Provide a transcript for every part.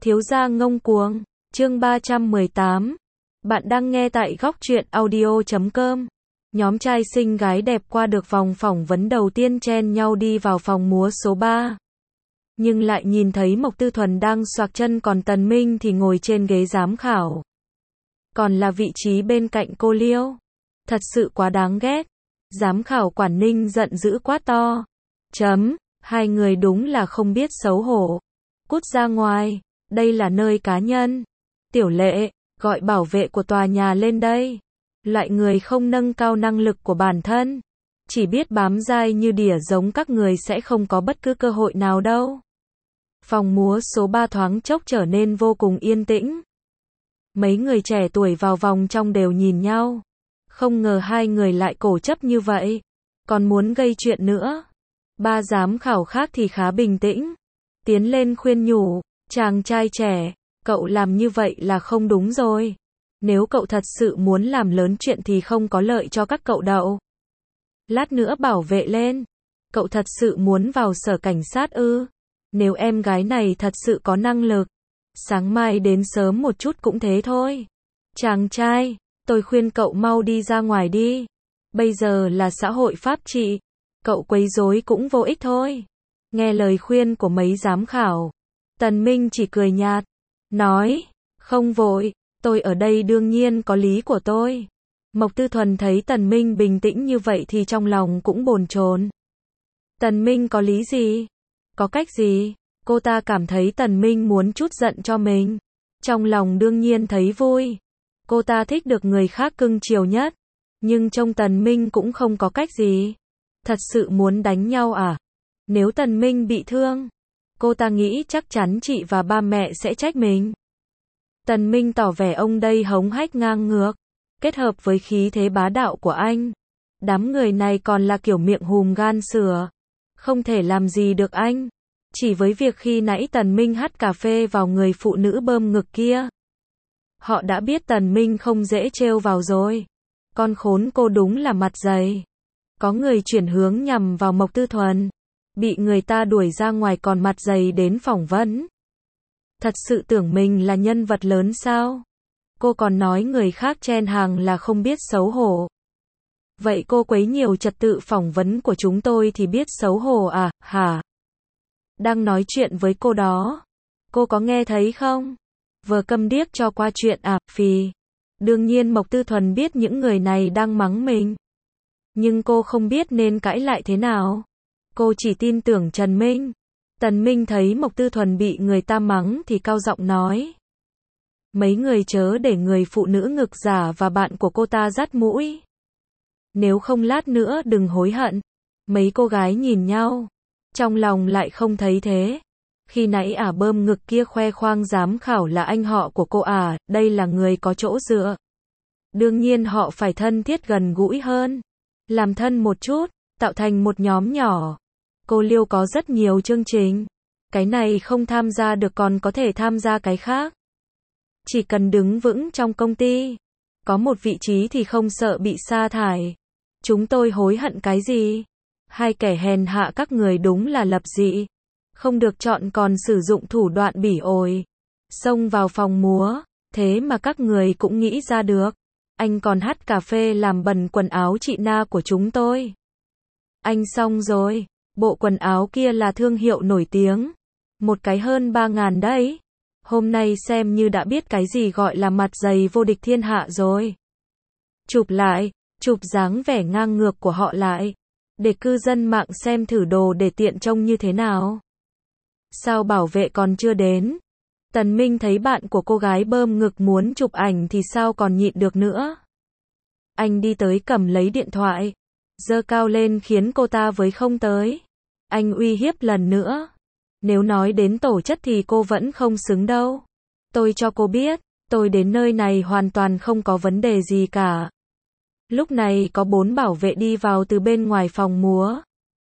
Thiếu gia ngông cuồng, chương 318. Bạn đang nghe tại góc truyện audio.com. Nhóm trai xinh gái đẹp qua được vòng phỏng vấn đầu tiên chen nhau đi vào phòng múa số 3. Nhưng lại nhìn thấy Mộc Tư Thuần đang xoạc chân, còn Tần Minh thì ngồi trên ghế giám khảo. Còn là vị trí bên cạnh cô Liêu. Thật sự quá đáng ghét. Giám khảo Quản Ninh giận dữ quát to. Hai người đúng là không biết xấu hổ. Cút ra ngoài, đây là nơi cá nhân. Tiểu Lệ, gọi bảo vệ của tòa nhà lên đây. Loại người không nâng cao năng lực của bản thân, chỉ biết bám dai như đỉa giống các người sẽ không có bất cứ cơ hội nào đâu. Phòng múa số 3 thoáng chốc trở nên vô cùng yên tĩnh. Mấy người trẻ tuổi vào vòng trong đều nhìn nhau. Không ngờ hai người lại cổ chấp như vậy, còn muốn gây chuyện nữa. Ba giám khảo khác thì khá bình tĩnh, tiến lên khuyên nhủ, chàng trai trẻ, cậu làm như vậy là không đúng rồi. Nếu cậu thật sự muốn làm lớn chuyện thì không có lợi cho các cậu đâu. Lát nữa bảo vệ lên, cậu thật sự muốn vào sở cảnh sát ư? Nếu em gái này thật sự có năng lực, sáng mai đến sớm một chút cũng thế thôi. Chàng trai, tôi khuyên cậu mau đi ra ngoài đi. Bây giờ là xã hội pháp trị, cậu quấy rối cũng vô ích thôi. Nghe lời khuyên của mấy giám khảo, Tần Minh chỉ cười nhạt, nói, không vội, tôi ở đây đương nhiên có lý của tôi. Mộc Tư Thuần thấy Tần Minh bình tĩnh như vậy thì trong lòng cũng bồn chồn. Tần Minh có lý gì? Có cách gì? Cô ta cảm thấy Tần Minh muốn trút giận cho mình. Trong lòng đương nhiên thấy vui. Cô ta thích được người khác cưng chiều nhất. Nhưng trong Tần Minh cũng không có cách gì. Thật sự muốn đánh nhau à? Nếu Tần Minh bị thương, cô ta nghĩ chắc chắn chị và ba mẹ sẽ trách mình. Tần Minh tỏ vẻ ông đây hống hách ngang ngược, kết hợp với khí thế bá đạo của anh. Đám người này còn là kiểu miệng hùm gan sữa, không thể làm gì được anh. Chỉ với việc khi nãy Tần Minh hắt cà phê vào người phụ nữ bơm ngực kia, họ đã biết Tần Minh không dễ trêu vào rồi. Con khốn cô đúng là mặt dày. Có người chuyển hướng nhằm vào Mộc Tư Thuần, bị người ta đuổi ra ngoài còn mặt dày đến phỏng vấn. Thật sự tưởng mình là nhân vật lớn sao? Cô còn nói người khác chen hàng là không biết xấu hổ. Vậy cô quấy nhiều trật tự phỏng vấn của chúng tôi thì biết xấu hổ à, hả? Đang nói chuyện với cô đó. Cô có nghe thấy không? Vờ câm điếc cho qua chuyện à, phì. Đương nhiên Mộc Tư Thuần biết những người này đang mắng mình. Nhưng cô không biết nên cãi lại thế nào. Cô chỉ tin tưởng Trần Minh. Tần Minh thấy Mộc Tư Thuần bị người ta mắng thì cao giọng nói. Mấy người chớ để người phụ nữ ngực giả và bạn của cô ta dắt mũi. Nếu không lát nữa đừng hối hận. Mấy cô gái nhìn nhau, trong lòng lại không thấy thế. Khi nãy bơm ngực kia khoe khoang giám khảo là anh họ của cô đây là người có chỗ dựa. Đương nhiên họ phải thân thiết gần gũi hơn. Làm thân một chút, tạo thành một nhóm nhỏ. Cô Liêu có rất nhiều chương trình. Cái này không tham gia được còn có thể tham gia cái khác. Chỉ cần đứng vững trong công ty, có một vị trí thì không sợ bị sa thải. Chúng tôi hối hận cái gì? Hai kẻ hèn hạ các người đúng là lập dị. Không được chọn còn sử dụng thủ đoạn bỉ ổi. Xông vào phòng múa, thế mà các người cũng nghĩ ra được. Anh còn hắt cà phê làm bẩn quần áo chị Na của chúng tôi. Anh xong rồi, bộ quần áo kia là thương hiệu nổi tiếng. Một cái hơn 3.000 đấy. Hôm nay xem như đã biết cái gì gọi là mặt dày vô địch thiên hạ rồi. Chụp lại, chụp dáng vẻ ngang ngược của họ lại. Để cư dân mạng xem thử đồ để tiện trông như thế nào. Sao bảo vệ còn chưa đến? Tần Minh thấy bạn của cô gái bơm ngực muốn chụp ảnh thì sao còn nhịn được nữa. Anh đi tới cầm lấy điện thoại, giơ cao lên khiến cô ta với không tới. Anh uy hiếp lần nữa. Nếu nói đến tổ chất thì cô vẫn không xứng đâu. Tôi cho cô biết, tôi đến nơi này hoàn toàn không có vấn đề gì cả. Lúc này có 4 bảo vệ đi vào từ bên ngoài phòng múa.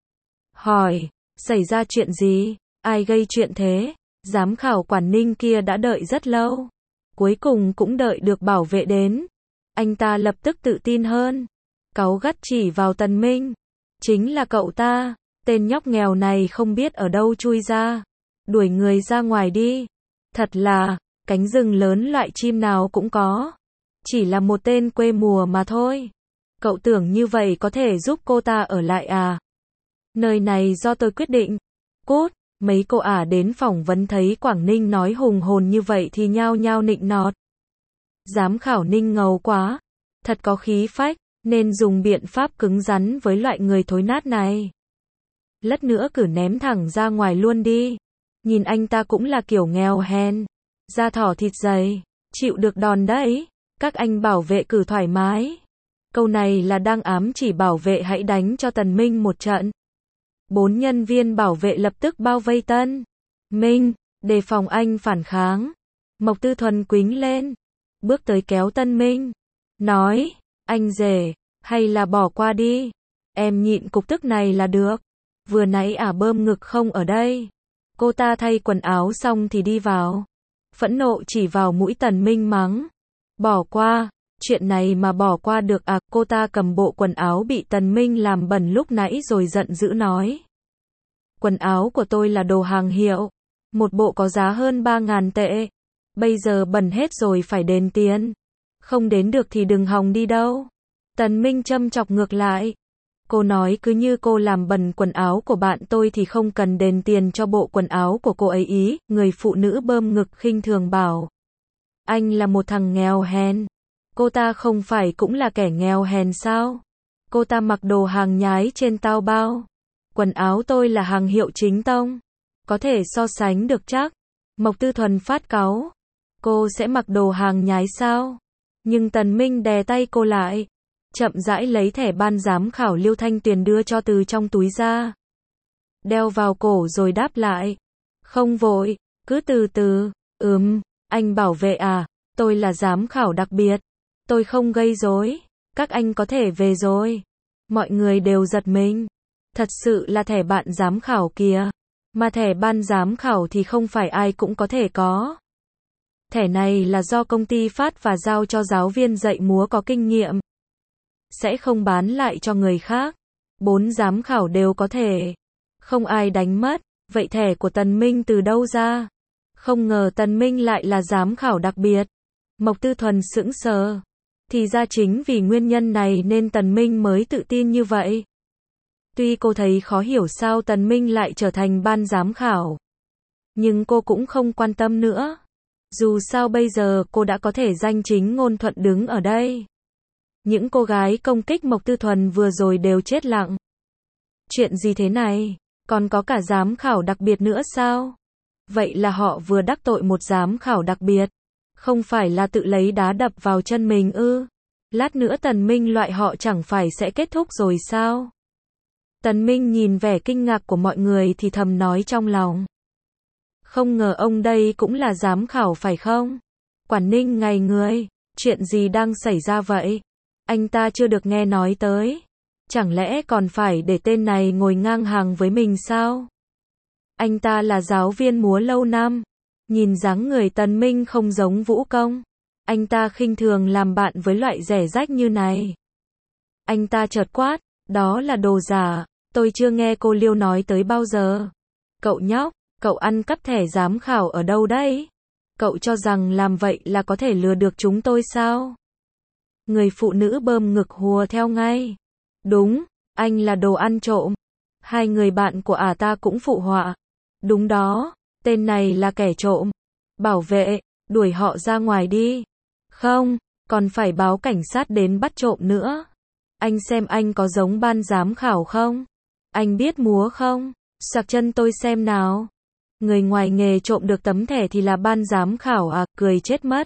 Hỏi, xảy ra chuyện gì? Ai gây chuyện thế? Giám khảo Quản Ninh kia đã đợi rất lâu. Cuối cùng cũng đợi được bảo vệ đến. Anh ta lập tức tự tin hơn. Cáu gắt chỉ vào Tần Minh. Chính là cậu ta. Tên nhóc nghèo này không biết ở đâu chui ra. Đuổi người ra ngoài đi. Thật là, cánh rừng lớn loại chim nào cũng có. Chỉ là một tên quê mùa mà thôi. Cậu tưởng như vậy có thể giúp cô ta ở lại à? Nơi này do tôi quyết định. Cút, mấy cô ả đến phỏng vấn thấy Quảng Ninh nói hùng hồn như vậy thì nhao nhao nịnh nọt. Giám khảo Ninh ngầu quá. Thật có khí phách, nên dùng biện pháp cứng rắn với loại người thối nát này. Lát nữa cứ ném thẳng ra ngoài luôn đi. Nhìn anh ta cũng là kiểu nghèo hèn. Da thỏ thịt dày, chịu được đòn đấy. Các anh bảo vệ cử thoải mái. Câu này là đang ám chỉ bảo vệ hãy đánh cho Tần Minh một trận. 4 nhân viên bảo vệ lập tức bao vây Tân Minh, đề phòng anh phản kháng. Mộc Tư Thuần quýnh lên, bước tới kéo Tân Minh, nói, anh rể, hay là bỏ qua đi, em nhịn cục tức này là được. Vừa nãy ả bơm ngực không ở đây. Cô ta thay quần áo xong thì đi vào. Phẫn nộ chỉ vào mũi Tần Minh mắng. Bỏ qua, chuyện này mà bỏ qua được à? Cô ta cầm bộ quần áo bị Tần Minh làm bẩn lúc nãy rồi giận dữ nói. Quần áo của tôi là đồ hàng hiệu. Một bộ có giá hơn 3.000 tệ. Bây giờ bẩn hết rồi phải đền tiền. Không đến được thì đừng hòng đi đâu. Tần Minh châm chọc ngược lại. Cô nói cứ như cô làm bẩn quần áo của bạn tôi thì không cần đền tiền cho bộ quần áo của cô ấy ý. Người phụ nữ bơm ngực khinh thường bảo. Anh là một thằng nghèo hèn. Cô ta không phải cũng là kẻ nghèo hèn sao? Cô ta mặc đồ hàng nhái trên Taobao. Quần áo tôi là hàng hiệu chính tông. Có thể so sánh được chắc. Mộc Tư Thuần phát cáu. Cô sẽ mặc đồ hàng nhái sao? Nhưng Tần Minh đè tay cô lại. Chậm rãi lấy thẻ ban giám khảo Liêu Thanh Tuyền đưa cho từ trong túi ra. Đeo vào cổ rồi đáp lại. Không vội, cứ từ từ. Anh bảo vệ à? Tôi là giám khảo đặc biệt. Tôi không gây rối. Các anh có thể về rồi. Mọi người đều giật mình. Thật sự là thẻ bạn giám khảo kìa. Mà thẻ ban giám khảo thì không phải ai cũng có thể có. Thẻ này là do công ty phát và giao cho giáo viên dạy múa có kinh nghiệm. Sẽ không bán lại cho người khác. 4 giám khảo đều có thể. Không ai đánh mất. Vậy thẻ của Tần Minh từ đâu ra? Không ngờ Tần Minh lại là giám khảo đặc biệt. Mộc Tư Thuần sững sờ. Thì ra chính vì nguyên nhân này nên Tần Minh mới tự tin như vậy. Tuy cô thấy khó hiểu sao Tần Minh lại trở thành ban giám khảo. Nhưng cô cũng không quan tâm nữa. Dù sao bây giờ cô đã có thể danh chính ngôn thuận đứng ở đây. Những cô gái công kích Mộc Tư Thuần vừa rồi đều chết lặng. Chuyện gì thế này? Còn có cả giám khảo đặc biệt nữa sao? Vậy là họ vừa đắc tội một giám khảo đặc biệt. Không phải là tự lấy đá đập vào chân mình ư? Lát nữa Tần Minh loại họ chẳng phải sẽ kết thúc rồi sao? Tần Minh nhìn vẻ kinh ngạc của mọi người thì thầm nói trong lòng. Không ngờ ông đây cũng là giám khảo phải không? Quảng Ninh ngày người, chuyện gì đang xảy ra vậy? Anh ta chưa được nghe nói tới. Chẳng lẽ còn phải để tên này ngồi ngang hàng với mình sao? Anh ta là giáo viên múa lâu năm. Nhìn dáng người Tần Minh không giống vũ công. Anh ta khinh thường làm bạn với loại rẻ rách như này. Anh ta chợt quát, đó là đồ giả, tôi chưa nghe cô Liêu nói tới bao giờ. Cậu nhóc, cậu ăn cắp thẻ giám khảo ở đâu đấy? Cậu cho rằng làm vậy là có thể lừa được chúng tôi sao? Người phụ nữ bơm ngực hùa theo ngay. Đúng, anh là đồ ăn trộm. Hai người bạn của ả ta cũng phụ họa. Đúng đó, tên này là kẻ trộm. Bảo vệ, đuổi họ ra ngoài đi. Không, còn phải báo cảnh sát đến bắt trộm nữa. Anh xem anh có giống ban giám khảo không? Anh biết múa không? Sạc chân tôi xem nào. Người ngoài nghề trộm được tấm thẻ thì là ban giám khảo à, cười chết mất.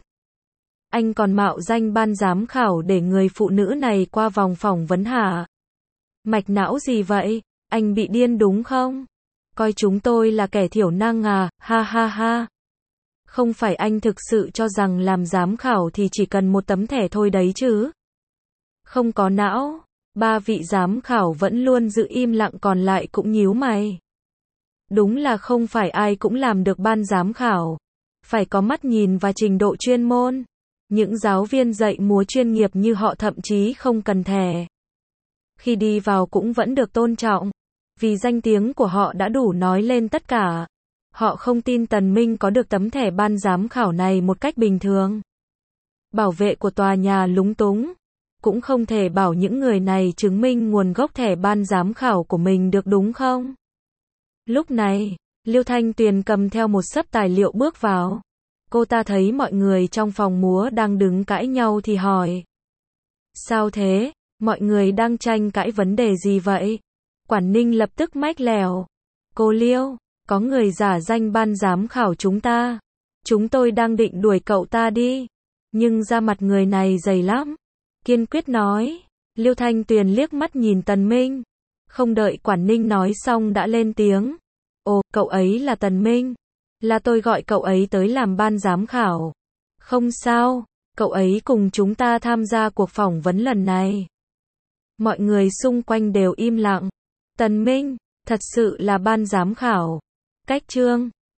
Anh còn mạo danh ban giám khảo để người phụ nữ này qua vòng phỏng vấn hả? Mạch não gì vậy? Anh bị điên đúng không? Coi chúng tôi là kẻ thiểu năng à, ha ha ha. Không phải anh thực sự cho rằng làm giám khảo thì chỉ cần một tấm thẻ thôi đấy chứ? Không có não. 3 vị giám khảo vẫn luôn giữ im lặng còn lại cũng nhíu mày. Đúng là không phải ai cũng làm được ban giám khảo. Phải có mắt nhìn và trình độ chuyên môn. Những giáo viên dạy múa chuyên nghiệp như họ thậm chí không cần thẻ. Khi đi vào cũng vẫn được tôn trọng. Vì danh tiếng của họ đã đủ nói lên tất cả. Họ không tin Tần Minh có được tấm thẻ ban giám khảo này một cách bình thường. Bảo vệ của tòa nhà lúng túng. Cũng không thể bảo những người này chứng minh nguồn gốc thẻ ban giám khảo của mình được đúng không? Lúc này, Liêu Thanh Tuyền cầm theo một xấp tài liệu bước vào. Cô ta thấy mọi người trong phòng múa đang đứng cãi nhau thì hỏi. Sao thế? Mọi người đang tranh cãi vấn đề gì vậy? Quản Ninh lập tức mách lèo. Cô Liêu, có người giả danh ban giám khảo chúng ta. Chúng tôi đang định đuổi cậu ta đi. Nhưng da mặt người này dày lắm. Kiên quyết nói. Liêu Thanh Tuyền liếc mắt nhìn Tần Minh. Không đợi Quản Ninh nói xong đã lên tiếng. Ồ, cậu ấy là Tần Minh. Là tôi gọi cậu ấy tới làm ban giám khảo. Không sao, cậu ấy cùng chúng ta tham gia cuộc phỏng vấn lần này. Mọi người xung quanh đều im lặng. Tần Minh, thật sự là ban giám khảo. Cách chương